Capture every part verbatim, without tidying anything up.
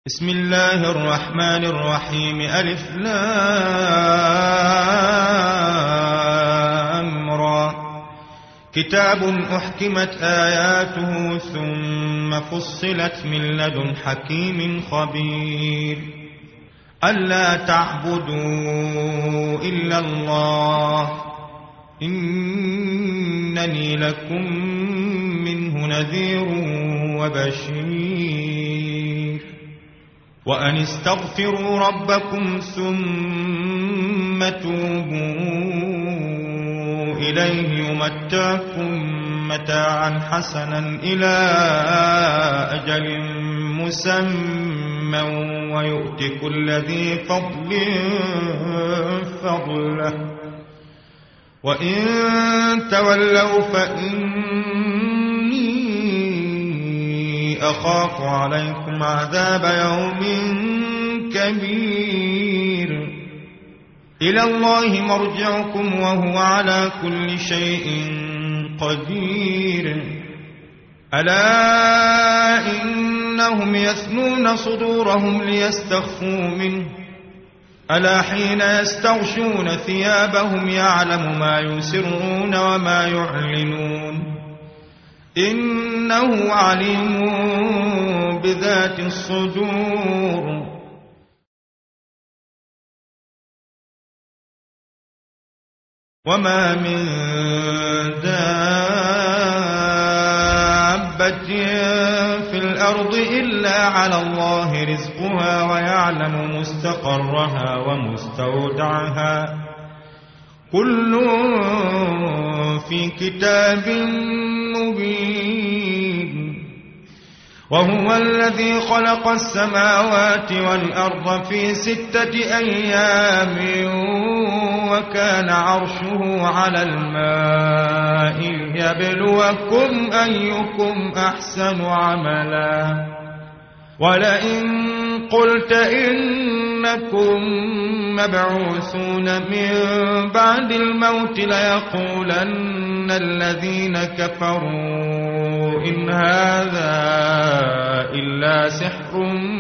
بسم الله الرحمن الرحيم. ألف لام را. كتاب أحكمت آياته ثم فصلت من لدن حكيم خبير. ألا تعبدوا إلا الله إنني لكم منه نذير وبشير. وأن استغفروا ربكم ثم توبوا إليه يمتعكم متاعا حسنا إلى أجل مسمى ويؤت كل ذي فضل فضله. وإن تولوا فإني أخاف عليكم عذاب يوم كبير. إلى الله مرجعكم وهو على كل شيء قدير. ألا إنهم يثنون صدورهم ليستخفوا منه ألا حين يستغشون ثيابهم يعلم ما يسرون وما يعلنون إنه عليم بذات الصدور. وما من دابة في الأرض إلا على الله رزقها ويعلم مستقرها ومستودعها كل في كتاب مبين. وهو الذي خلق السماوات والأرض في ستة أيام وكان عرشه على الماء ليبلوكم أيكم أحسن عملا. ولئن قلت إنكم مبعوثون من بعد الموت ليقولن الذين كفروا إن هذا إلا سحر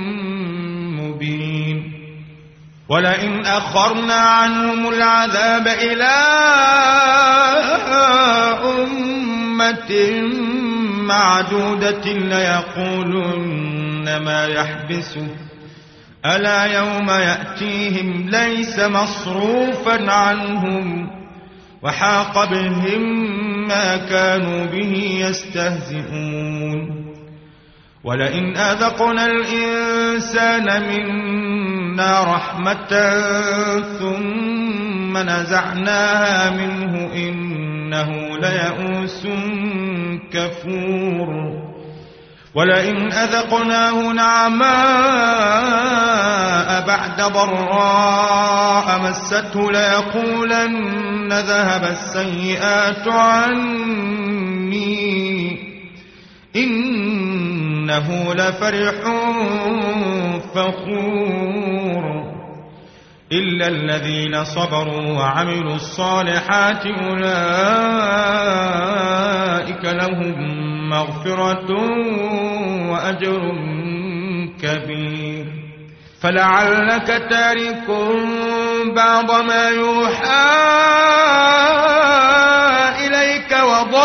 مبين. ولئن أخرنا عنهم العذاب إلى أمة معدودة ليقولن ما يحبسه ألا يوم يأتيهم ليس مصروفا عنهم وحاق بهم ما كانوا به يستهزئون. ولئن أذقنا الإنسان منا رحمة ثم نزعناها منه إنه ليئوس كفور. ولئن أذقناه نعماء بعد ضراء مسته ليقولن ذهب السيئات عني إنه لفرح فخور. إلا الذين صبروا وعملوا الصالحات أولئك لهم مغفرة وأجر كبير. فلعلك تارك بعض ما يوحى إليك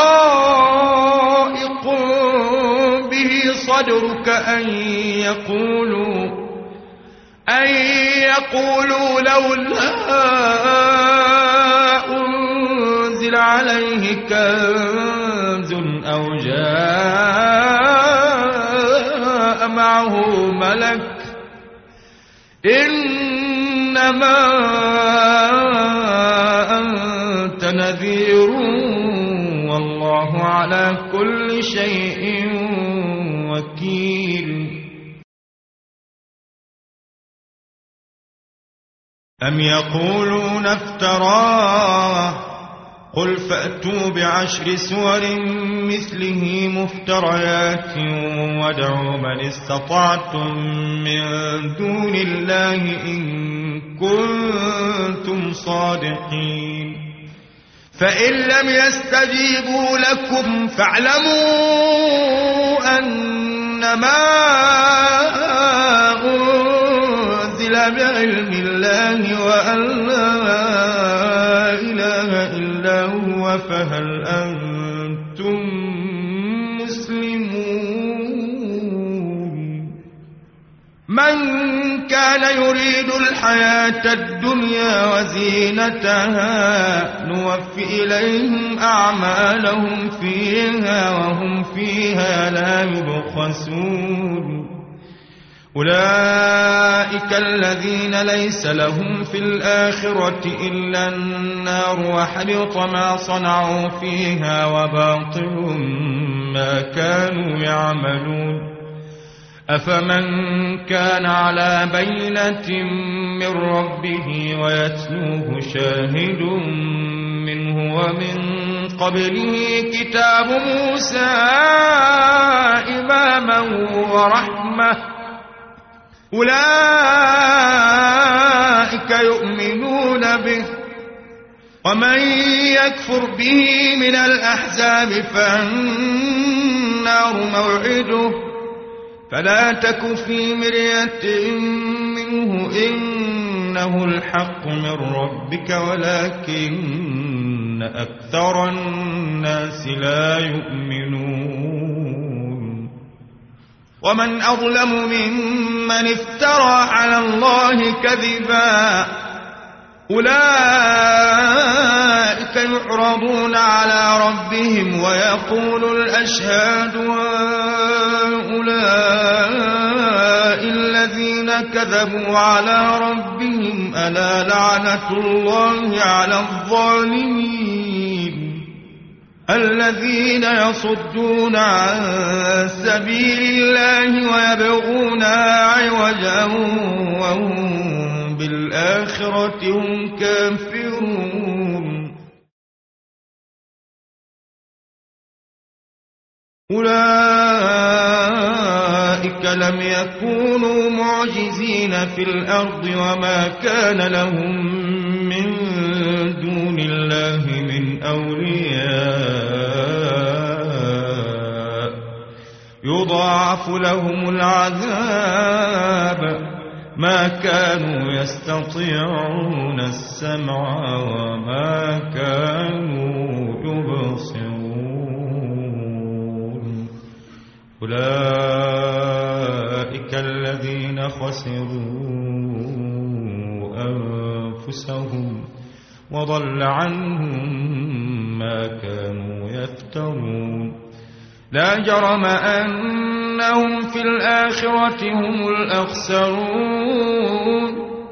وضائق به صدرك أن يقولوا أن يقولوا لولا أنزل عليه كنز أو جاء معه ملك إنما أنت نذير والله على كل شيء وكيل. أم يقولون افتراه قل فأتوا بعشر سور مثله مفتريات وادعوا من استطعتم من دون الله إن كنتم صادقين. فإن لم يستجيبوا لكم فاعلموا أن إنما أنزل بعلم الله وأن لا إله إلا هو فهل أنتم مسلمون من كان يريد الحياة الدنيا وزينتها نوفي إليهم أعمالهم فيها وهم فيها لا يبخسون أولئك الذين ليس لهم في الآخرة إلا النار وحبط ما صنعوا فيها وباطل ما كانوا يعملون أفمن كان على بينة من ربه ويتلوه شاهد منه ومن قبله كتاب موسى إماما ورحمة أولئك يؤمنون به ومن يكفر به من الأحزاب فالنار موعده فلا تك في مرية منه إنه الحق من ربك ولكن أكثر الناس لا يؤمنون ومن أظلم ممن افترى على الله كذبا أولئك يعرضون على ربهم ويقول الأشهاد هؤلاء الذين كذبوا على ربهم ألا لعنة الله على الظالمين الذين يصدون عن سبيل الله ويبغونها عوجا وهم بالآخرة هم كافرون أولئك لم يكونوا معجزين في الأرض وما كان لهم من دون الله من أولياء يضاعف لهم العذاب ما كانوا يستطيعون السمع وما كانوا يبصرون أولئك الذين خسروا أنفسهم وضل عنهم ما كانوا يفترون لا جرم أنهم في الآخرة هم الأخسرون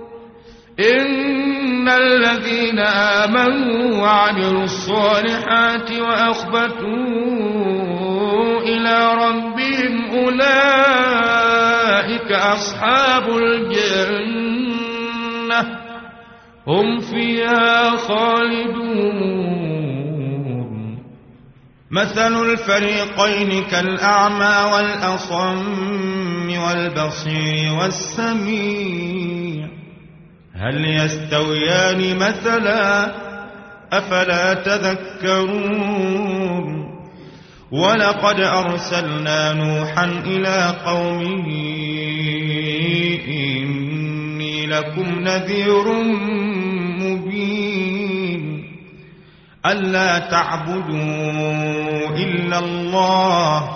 إن الذين آمنوا وعملوا الصالحات وأخبتوا إلى ربهم أولئك أصحاب الجنة هم فيها خالدون مثل الفريقين كالأعمى والأصم والبصير والسميع هل يستويان مثلا أفلا تذكرون ولقد أرسلنا نوحا إلى قومه إني لكم نذير مبين ألا تعبدوا إلا الله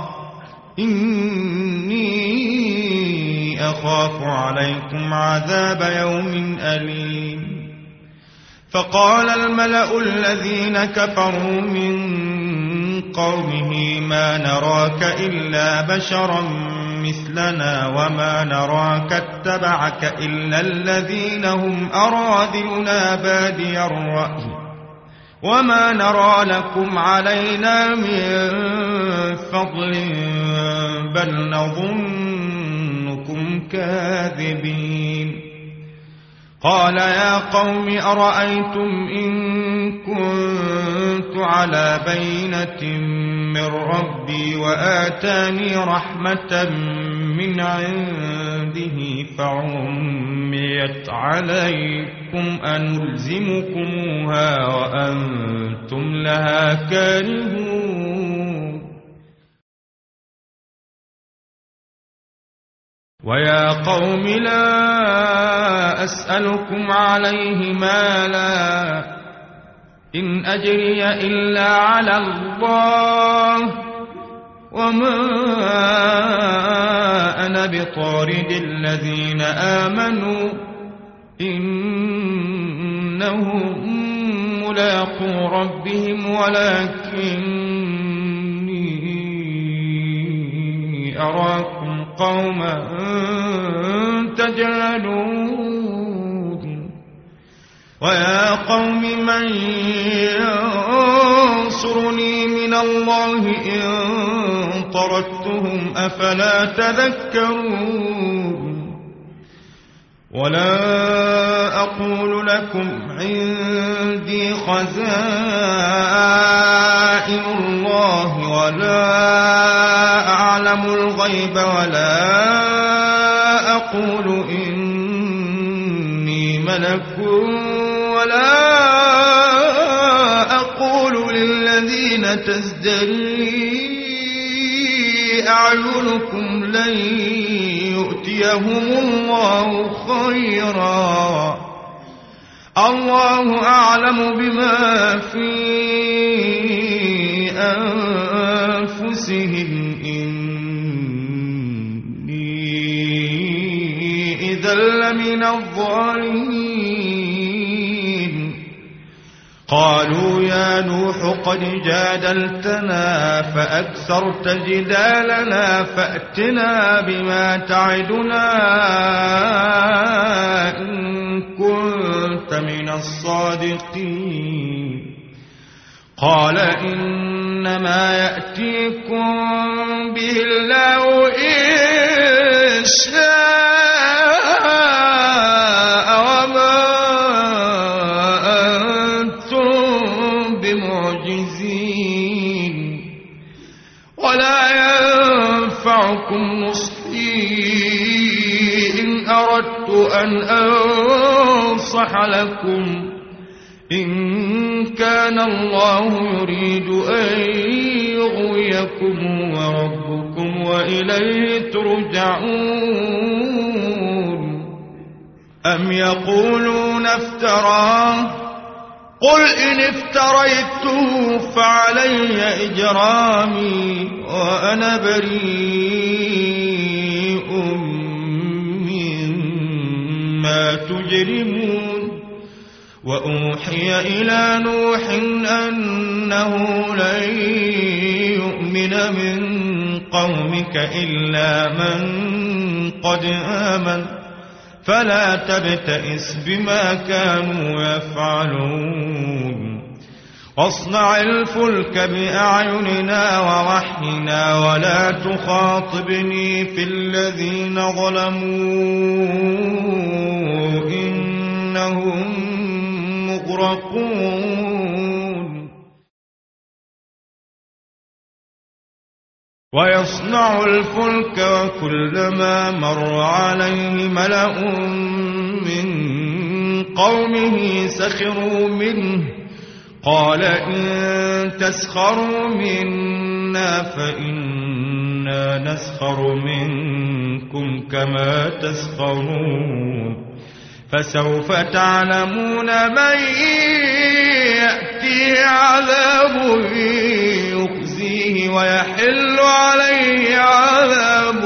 إني أخاف عليكم عذاب يوم أليم فقال الملأ الذين كفروا من قومه ما نراك إلا بشرا مثلنا وما نراك اتبعك إلا الذين هم أراذلنا بادي الرأي وما نرى لكم علينا من فضل بل نظنكم كاذبين قال يا قوم أرأيتم إن كنت على بينة من ربي وآتاني رحمة من عنده فعميت عليكم أنلزمكموها وأنتم لها كارهون ويا قوم لا أسألكم عليه مالا إن أجري إلا على الله وما أنا بطارد الذين آمنوا إنهم ملاقو ربهم ولكني أراكم قوما تجهلون ويا قوم من ينصرني من الله إن طردتهم أفلا تذكرون ولا أقول لكم عندي خزائن الله ولا أعلم الغيب ولا أقول إني ملك ولا أقول للذين تزدري أعينكم لن يؤتيهم الله خيرا الله أعلم بما في أنفسهم إني إذا لمن الظالمين قالوا يا نوح قد جادلتنا فأكثرت جدالنا فأتنا بما تعدنا إن كنت من الصادقين قال إنما يأتيكم به الله إن شاء وما أنتم بمعجزين ولا ينفعكم نصحي إن أردت أن أنصح لكم إن كان الله يريد أن يغويكم وربكم وإليه ترجعون أم يقولون افتراه قل إن افتريته فعلي إجرامي وأنا بريء مما تجرمون وأوحي إلى نوح أنه لن يؤمن من قومك إلا من قد آمن فلا تبتئس بما كانوا يفعلون واصنع الفلك بأعيننا ووحينا ولا تخاطبني في الذين ظلموا إنهم مغرقون ويصنع الفلك وكلما مر عليه ملأ من قومه سخروا منه قال إن تسخروا منا فإنا نسخر منكم كما تسخرون فسوف تعلمون من يأتيه عذاب يخزيه ويحل عليه عذاب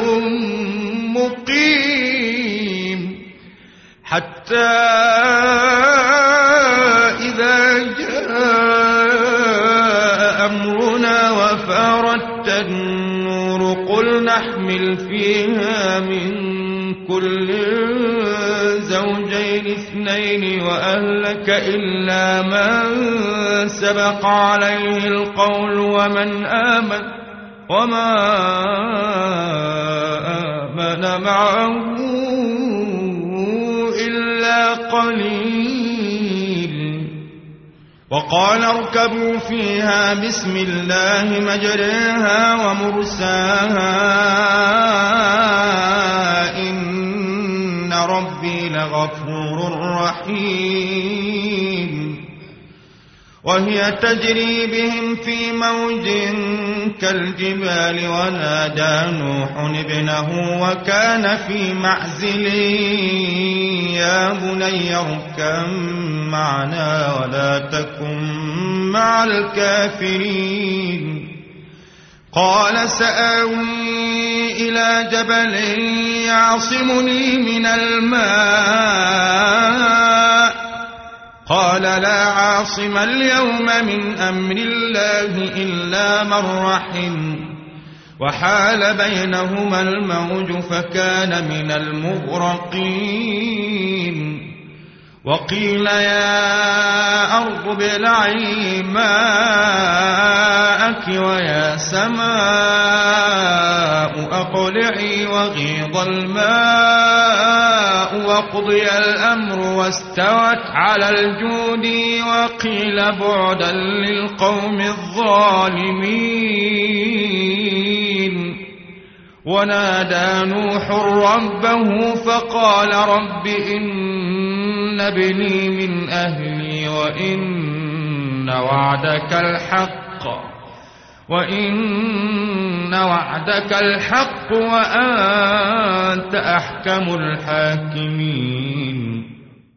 مقيم حتى إذا جاء أمرنا وفارت النور قل نحمل فيها من كل زوجين اثنين وأهلك إلا من سبق عليه القول ومن آمن وما آمن معه إلا قليل وقال اركبوا فيها بسم الله مجريها ومرساها إن ربي لغفور رحيم وهي تجري بهم في موج كالجبال ونادى نوح ابنه وكان في معزل يا بني اركب معنا ولا تكن مع الكافرين قال سآوي إلى جبل يعصمني من الماء قال لا عاصم اليوم من أمر الله إلا من رحم وحال بينهما الموج فكان من المغرقين وقيل يا أرض ابلعي ماءك ويا سماء أقلعي وغيض الماء وقضي الأمر واستوت على الجود وقيل بعدا للقوم الظالمين ونادى نوح ربه فقال رب إن ابني من أهلي وإن وعدك الحق وإن وعدك الحق وأنت أحكم الحاكمين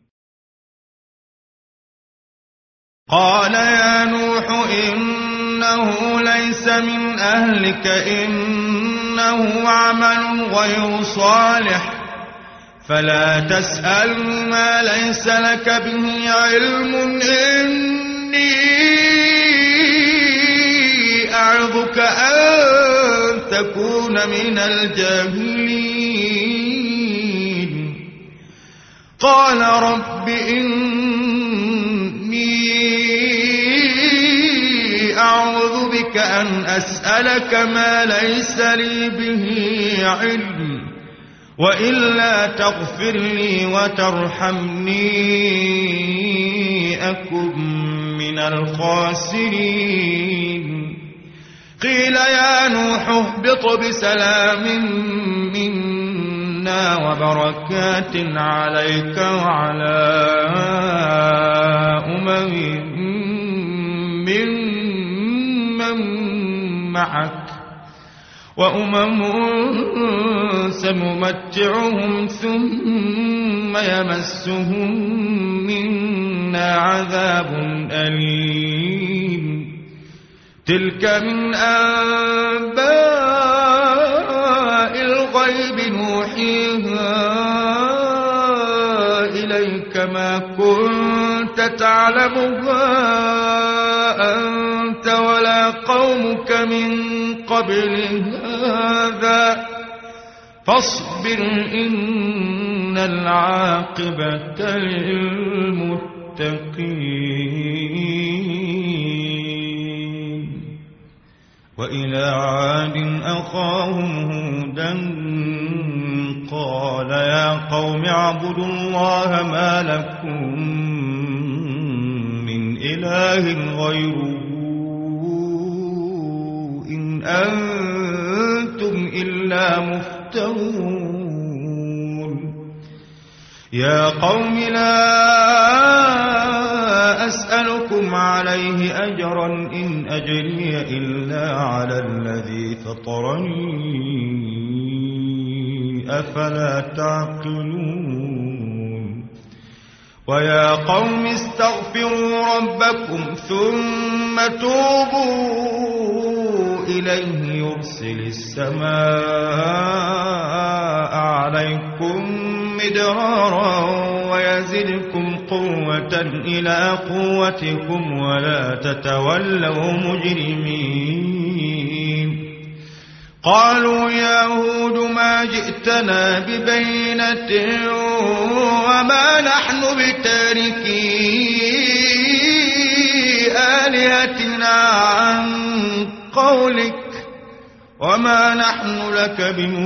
قال يا نوح إنه ليس من أهلك إنه عمل غير صالح فلا تسألني ما ليس لك به علم إني أعظك أن تكون من الجاهلين قال رب إني أعوذ بك أن أسألك ما ليس لي به علم وإلا تغفر لي وترحمني أكن من الخاسرين قيل يا نوح اهبط بسلام منا وبركات عليك وعلى أمم ممن معك وأمم سنمتعهم ثم يمسهم منا عذاب أليم تلك من أنباء الغيب نوحيها إليك ما كنت تعلمها أنت ولا قومك من قبل هذا فاصبر إن العاقبة للمتقين وإلى عاد أخاهم هودا قال يا قوم اعبدوا الله ما لكم من إله غيره إن أنتم إلا مفترون يا قوم لا أسألكم عليه أجرا إن أجري إلا على الذي فطرني أفلا تعقلون ويا قوم استغفروا ربكم ثم توبوا إليه يرسل السماء عليكم مدرارا ويزدكم قوة إلى قوتكم ولا تتولوا مجرمين قالوا يا هود ما جئتنا ببينة وما نحن بتاركي آلهتنا عن قولك وما نحن لك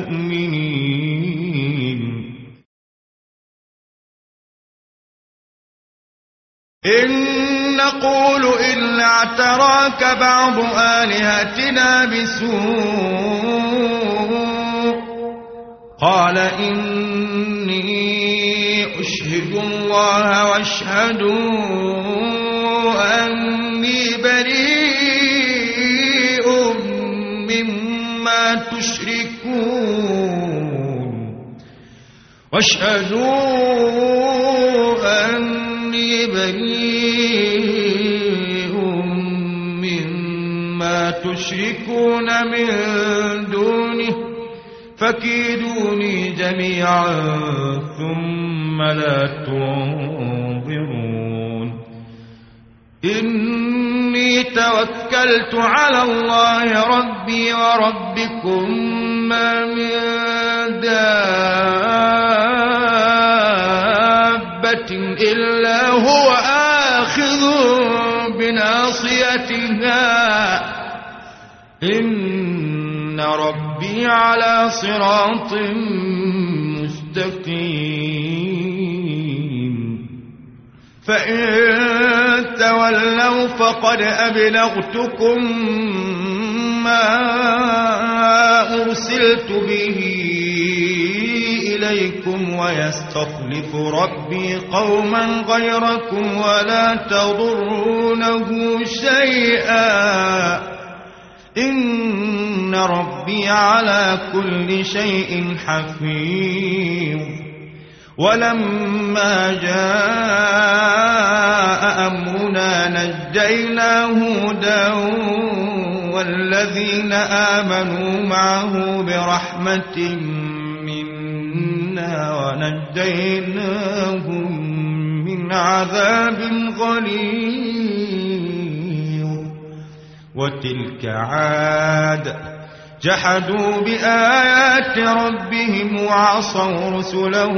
بمؤمنين إن نقول إلا اعتراك بعض آلهتنا بسوء قال إني أشهد الله واشهدوا أني بريء واشهدوا أني بريء مما تشركون من دونه فكيدوني جميعا ثم لا تنظرون إني توكلت على الله ربي وربكم ما من دابة إلا هو آخذ بناصيتها إن ربي على صراط مستقيم فإن تولوا فقد أبلغتكم ما أرسلت به إليكم ويستخلف ربي قوما غيركم ولا تضرونه شيئا إن ربي على كل شيء حفيظ ولما جاء أمرنا نجينا هودا والذين آمنوا معه برحمة منا ونجيناهم من عذاب غليظ وتلك عاد جحدوا بآيات ربهم وعصوا رسله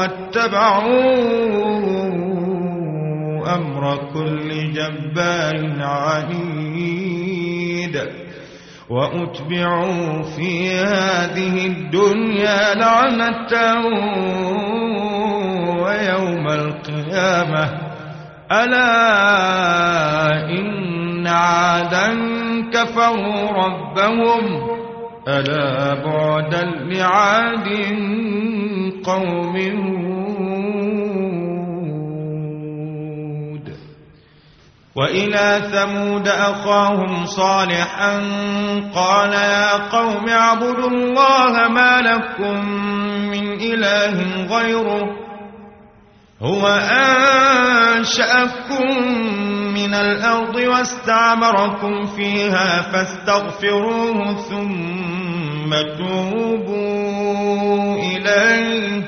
واتبعوا أمر كل جبار عنيد وأتبعوا في هذه الدنيا لعنة ويوم القيامة ألا إن عادا كفروا ربهم ألا بعدا لعاد قوم هود وإلى ثمود أخاهم صالحا قال يا قوم اعبدوا الله ما لكم من إله غيره هو أنشأكم من الأرض واستعمركم فيها فاستغفروه ثم توبوا إليه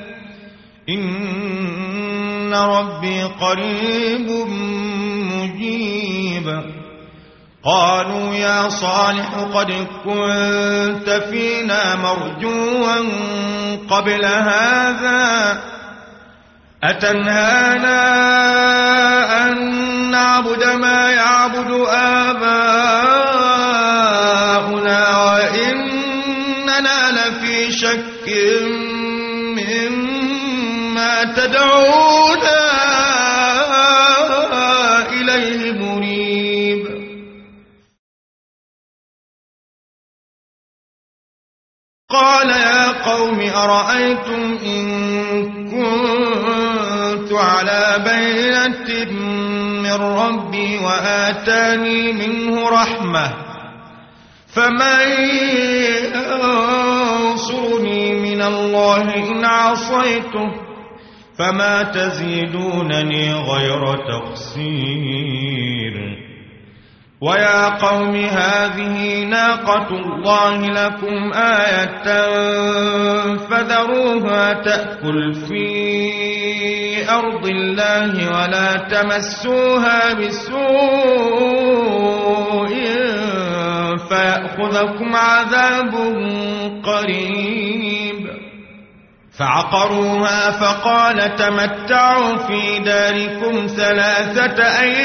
إن ربي قريب مجيب قالوا يا صالح قد كنت فينا مرجوا قبل هذا أتنهانا أن نعبد ما يعبد آباؤنا وإننا لفي شك مما تدعونا إليه مريب قال يا قوم أرأيتم إن كنت على بينة من ربي وآتاني منه رحمة فمن ينصرني من الله إن عصيته فما تزيدونني غير تقصير ويا قوم هذه ناقة الله لكم آية فذروها تأكل في أرض الله ولا تمسوها بسوء فيأخذكم عذاب قريب فعقروها فقال تمتعوا في داركم ثلاثة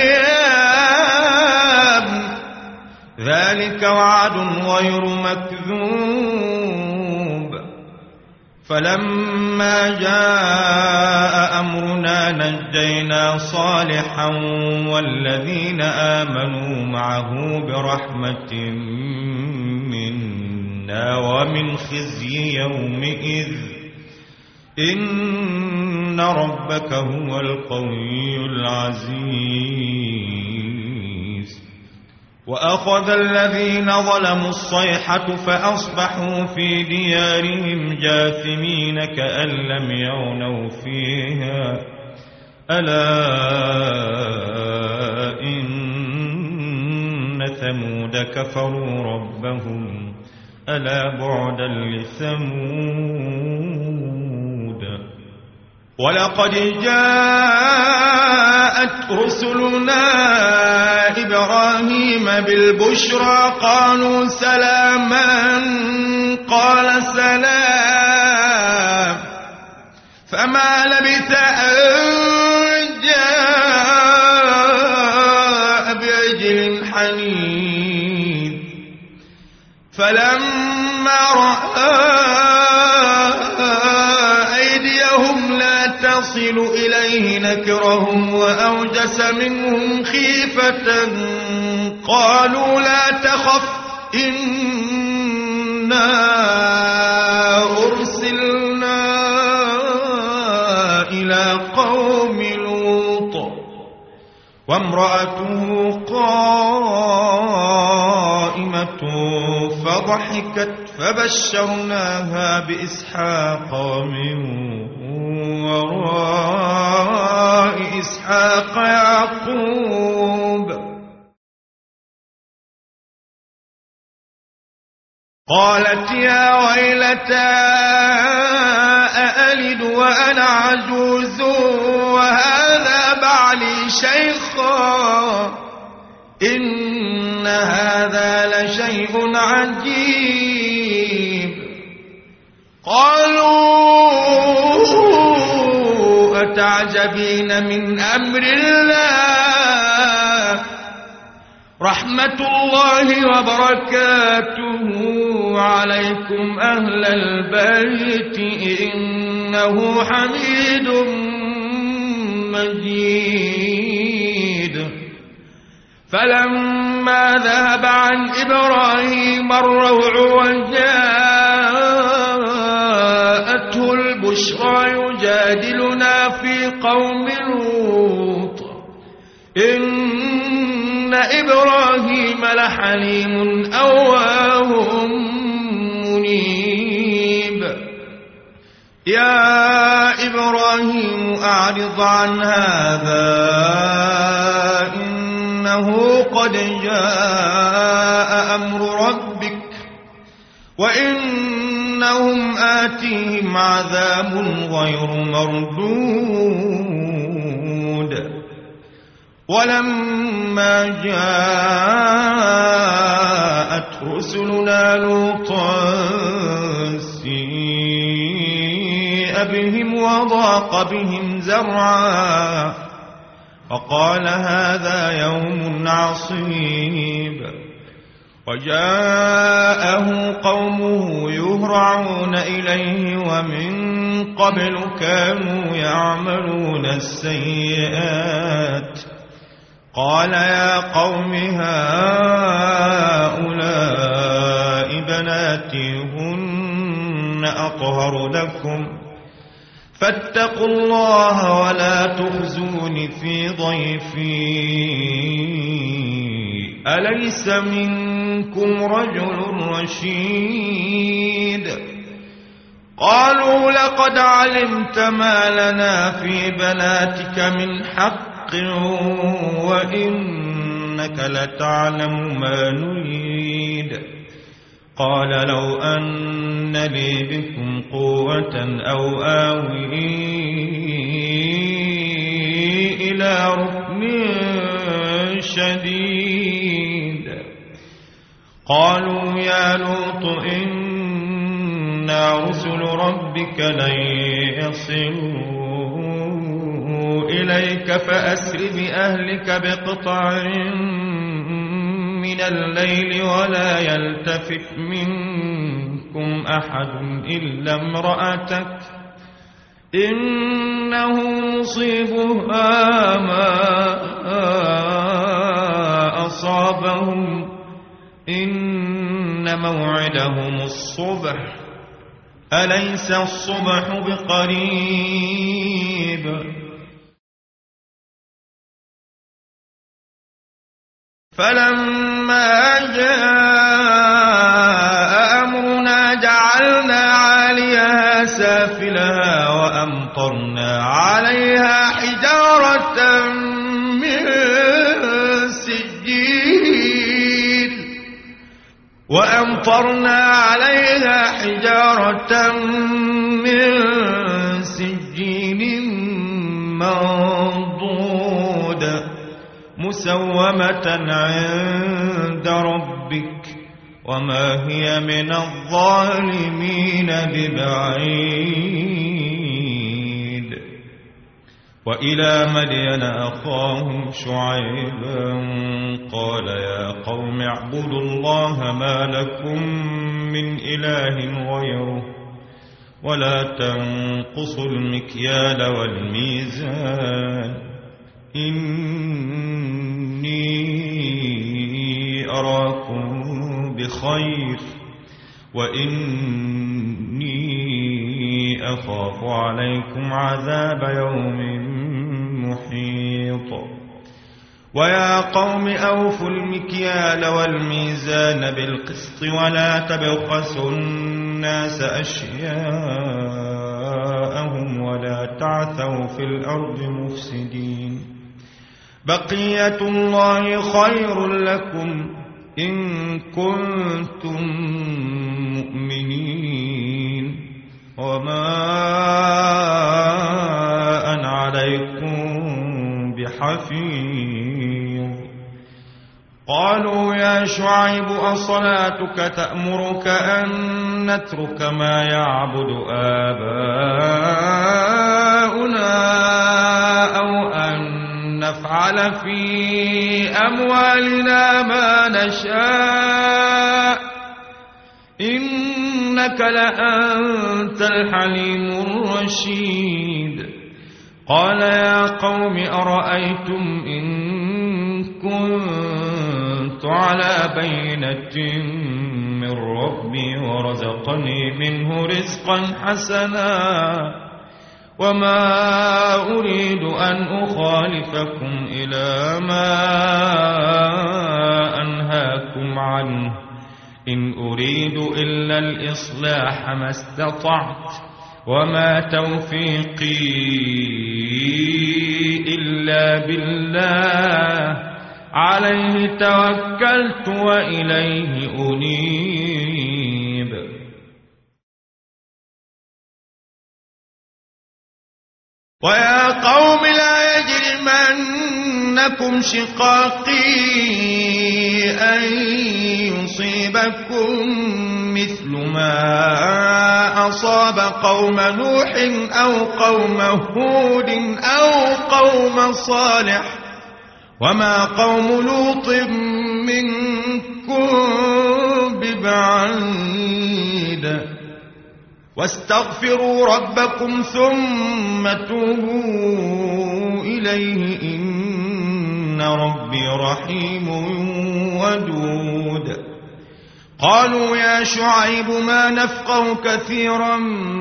أيام ذلك وعد غير مكذوب فلما جاء أمرنا نجينا صالحا والذين آمنوا معه برحمة منا ومن خزي يومئذ إن ربك هو القوي العزيز وأخذ الذين ظلموا الصيحة فأصبحوا في ديارهم جاثمين كأن لم يغنوا فيها ألا إن ثمود كفروا ربهم ألا بعدا لثمود ولقد جاءت رسلنا إبراهيم بالبشرى قالوا سلاما قال سلام فما لبث أن جاء بعجل حنيذ فلما رأى أيديهم لا تصل إليه نكرهم وأوجس منهم خيفة قالوا لا تخف إنا أرسلنا إلى قوم لوط وامرأته قائمة فضحكت فبشرناها بإسحاق من وراء إسحاق يعقوب قالت يا ويلتى أألد وأنا عجوز وهذا بعلي شيخا إن هذا لشيء عجيب قالوا أتعجبين من أمر الله رحمة الله وبركاته عليكم أهل البيت إنه حميد مجيد فلما ذهب عن إبراهيم الروع وجاءته البشرى يجادلنا في قوم لوط إن إبراهيم لحليم أواه منيب يا إبراهيم أعرض عن هذا إنه قد جاء أمر ربك وإنهم آتيهم عذاب غير مردود ولما جاءت رسلنا لوطا سيء بهم وضاق بهم زرعا فقال هذا يوم عصيب وجاءه قومه يهرعون إليه ومن قبل كانوا يعملون السيئات قال يا قوم هؤلاء بناتي هن أطهر لكم فاتقوا الله ولا تخزون في ضيفي أليس منكم رجل رشيد قالوا لقد علمت ما لنا في بناتك من حق وإنك لتعلم ما نريد قال لو أن لي بكم قوة أو آوي إلى ركن شديد قالوا يا لوط إنا رسل ربك لن يصلوا إليك فأسر بأهلك بقطع من الليل ولا يلتفت منكم أحد إلا امرأتك إنه مصيبها ما أصابهم إن موعدهم الصبح أليس الصبح بقريب فلما جاء أمرنا جعلنا عاليها سافلها وأمطرنا عليها حجارة من سجيل وأمطرنا عليها حجارة من سجيل منضود مسومة عند ربك وما هي من الظالمين ببعيد. وإلى مدين أخاهم شعيبا قال يا قوم اعبدوا الله ما لكم من إله غيره ولا تنقصوا المكيال والميزان إني أراكم بخير وإني أخاف عليكم عذاب يوم محيط. ويا قوم أوفوا المكيال والميزان بالقسط ولا تبخسوا الناس أشياءهم ولا تعثوا في الأرض مفسدين. بقية الله خير لكم إن كنتم مؤمنين وما أنا عليكم بحفيظ. قالوا يا شعيب أصلاتك تأمرك أن نترك ما يعبد آباؤنا أو أن نفعل في أموالنا ما نشاء إنك لأنت الحليم الرشيد. قال يا قوم أرأيتم إن كنت على بينة من ربي ورزقني منه رزقا حسنا وما أريد أن أخالفكم إلى ما أنهاكم عنه إن أريد إلا الإصلاح ما استطعت وما توفيقي إلا بالله عليه توكلت وإليه أنيب. ويا قوم لا يجرمنكم شقاقي أن يصيبكم مثل ما أصاب قوم نوح أو قوم هود أو قوم صالح وما قوم لوط منكم ببعيد. واستغفروا ربكم ثم توبوا إليه إن ربي رحيم ودود. قالوا يا شعيب ما نفقه كثيرا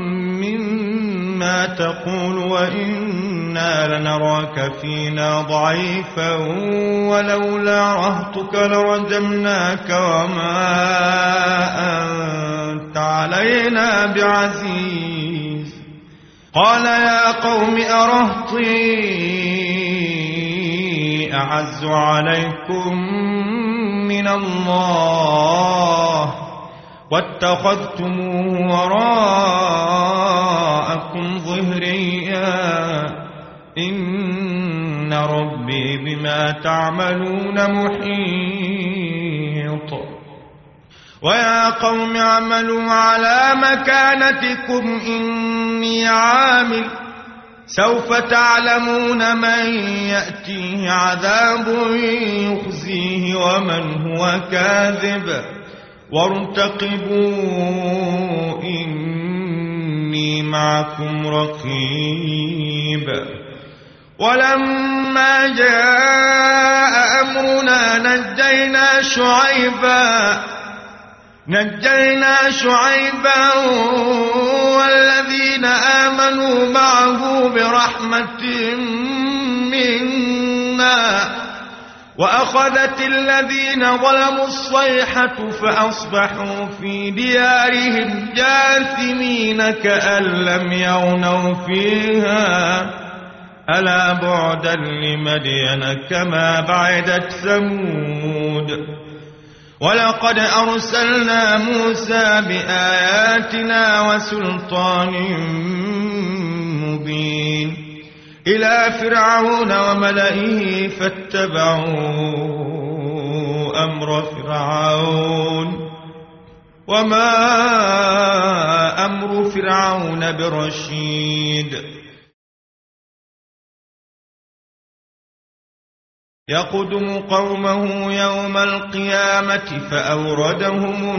مما تقول وإنا لنراك فينا ضعيفا ولولا رهطك لرجمناك وما أنت علينا بعزيز. قال يا قوم أرهطي أعز عليكم من الله واتخذتموه وراءكم ظهريا إن ربي بما تعملون محيط. ويا قوم اعملوا على مكانتكم إني عامل سوف تعلمون من يأتيه عذاب يخزيه ومن هو كاذب وارتقبوا إني معكم رقيب. ولما جاء أمرنا نجينا شعيبا نجينا شعيبا والذين آمنوا معه برحمة منا وأخذت الذين ظلموا الصيحة فأصبحوا في ديارهم جاثمين كأن لم يغنوا فيها ألا بعدا لمدين كما بعدت ثمود ولقد أرسلنا موسى بآياتنا وسلطان مبين إلى فرعون وملئه فاتبعوا أمر فرعون وما أمر فرعون برشيد يقدم قومه يوم القيامة فأوردهم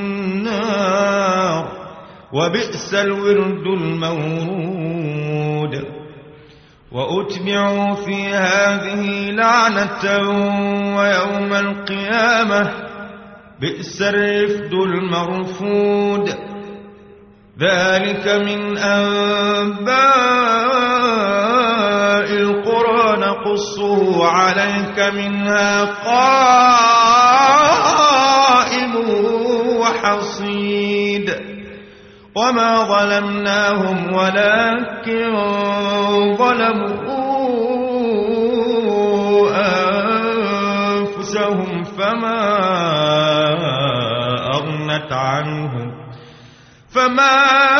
النار وبئس الورد المورود وأتبعوا في هذه لعنة ويوم القيامة بئس الرفد المرفود ذلك من أنباء القرى نقصه عليك منها قائم وحصيد وما ظلمناهم ولكن ظلموا أنفسهم فما أغنت عنهم فما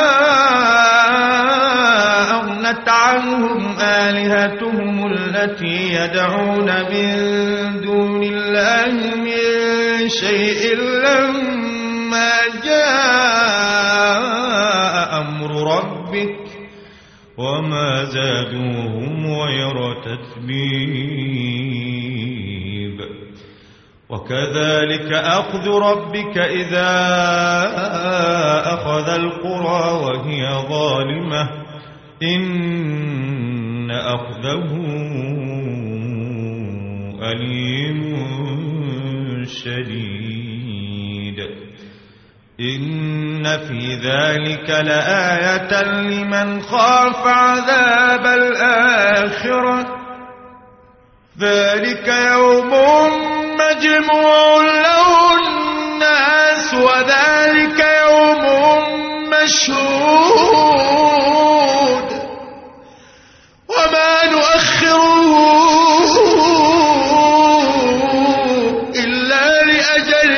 أغنت عنهم آلهتهم التي يدعون من دون الله من شيء لما جاء أمر ربك وما زادوهم غير تتبيب وكذلك أخذ ربك إذا أخذ القرى وهي ظالمة إن أخذه أليم شديد إن في ذلك لآية لمن خاف عذاب الآخرة ذلك يوم مجموع له الناس وذلك يوم مشهود وما نؤخره إلا لأجل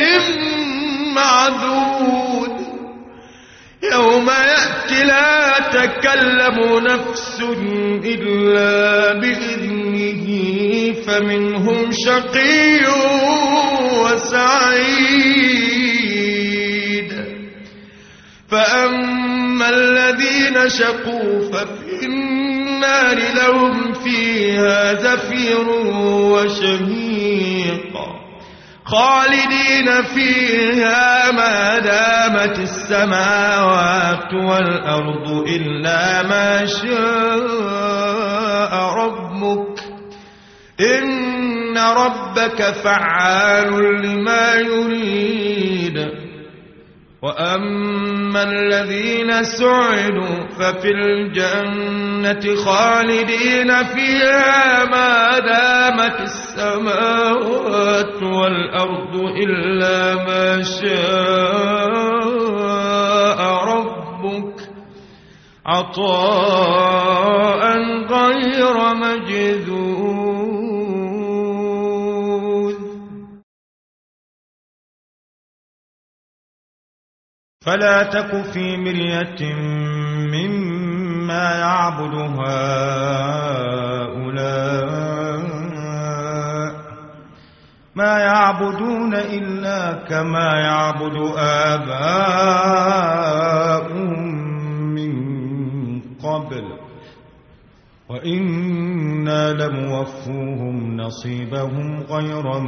معدود يوم يأتي لا تكلم نفس إلا بإذنه فمنهم شقي وسعيد فأما الذين شقوا ففي النار لهم فيها زفير وشهيق خالدين فيها ما دامت السماوات والأرض إلا ما شاء ربك إن ربك فعال لما يريد وأما الذين سعدوا ففي الجنة خالدين فيها ما دامت السماوات والأرض إلا ما شاء ربك عطاء غير مجذوذ فلا تك في مرية مما يعبد هؤلاء ما يعبدون إلا كما يعبد آباؤهم من قبل وإنا لموفوهم نصيبهم غير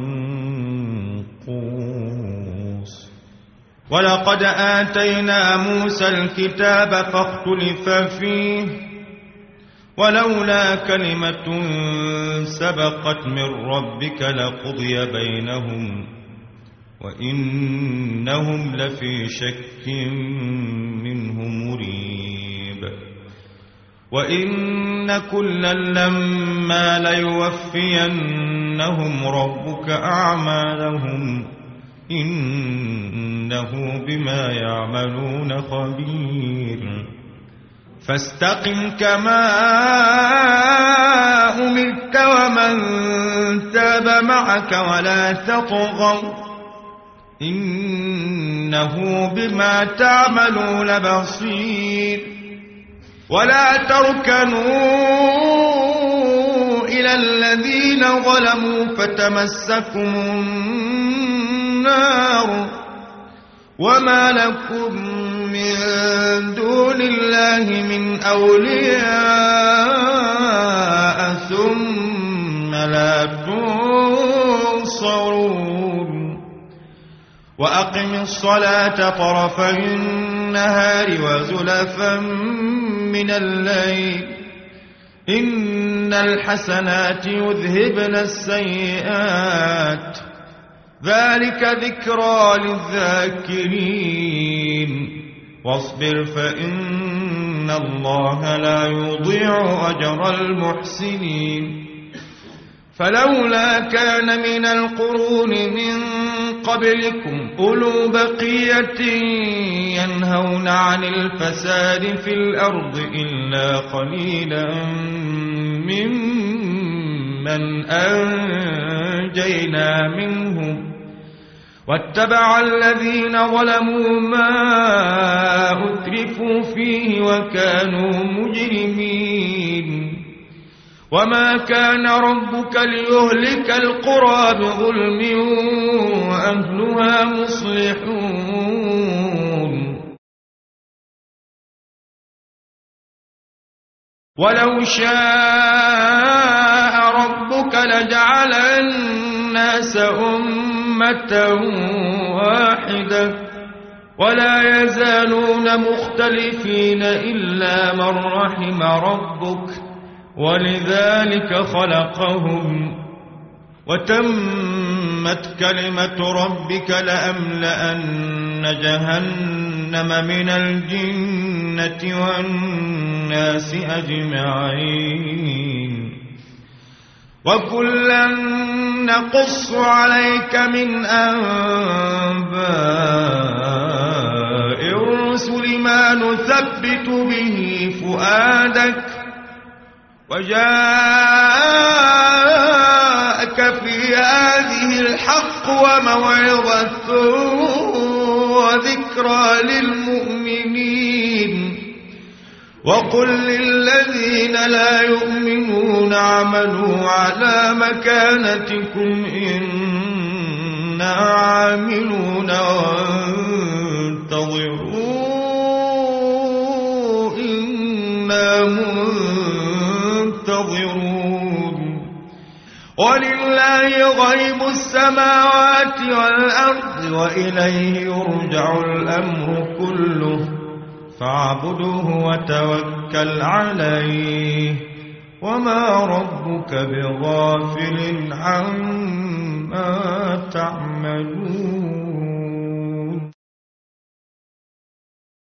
منقوص ولقد آتينا موسى الكتاب فاختلف فيه ولولا كلمة سبقت من ربك لقضي بينهم وإنهم لفي شك منه مريب وإن كلا لما ليوفينهم ربك أعمالهم إنه بما يعملون خبير فاستقم كما أمرت ومن تاب معك ولا تطغوا إنه بما تعملون بصير ولا تركنوا إلى الذين ظلموا فتمسكم النار وما لكم من دون الله من أولياء ثم لا تنصرون وأقم الصلاة طرفي النهار وزلفا من الليل إن الحسنات يذهبن السيئات ذلك ذكرى للذاكرين واصبر فإن الله لا يضيع أجر المحسنين فلولا كان من القرون من قبلكم أولو بقية ينهون عن الفساد في الأرض إلا قليلا ممن أنجينا منهم واتبع الذين ظلموا ما أترفوا فيه وكانوا مجرمين وما كان ربك ليهلك القرى بظلم وأهلها مصلحون ولو شاء ربك لجعل الناس أمة واحدة ولا يزالون مختلفين إلا من رحم ربك ولذلك خلقهم وتمت كلمة ربك لأملأن جهنم من الجنة والناس أجمعين وكلا نقص عليك من أنباء الرسل ما نثبت به فؤادك وجاءك في هذه الحق وموعظة وذكرى للمؤمنين وقل للذين لا يؤمنون اعملوا على مكانتكم إنا عاملون وانتظروا إنا منتظرون ولله غيب السماوات والأرض وإليه يرجع الأمر كله فاعبده وتوكل عليه وما ربك بغافل عما تعملون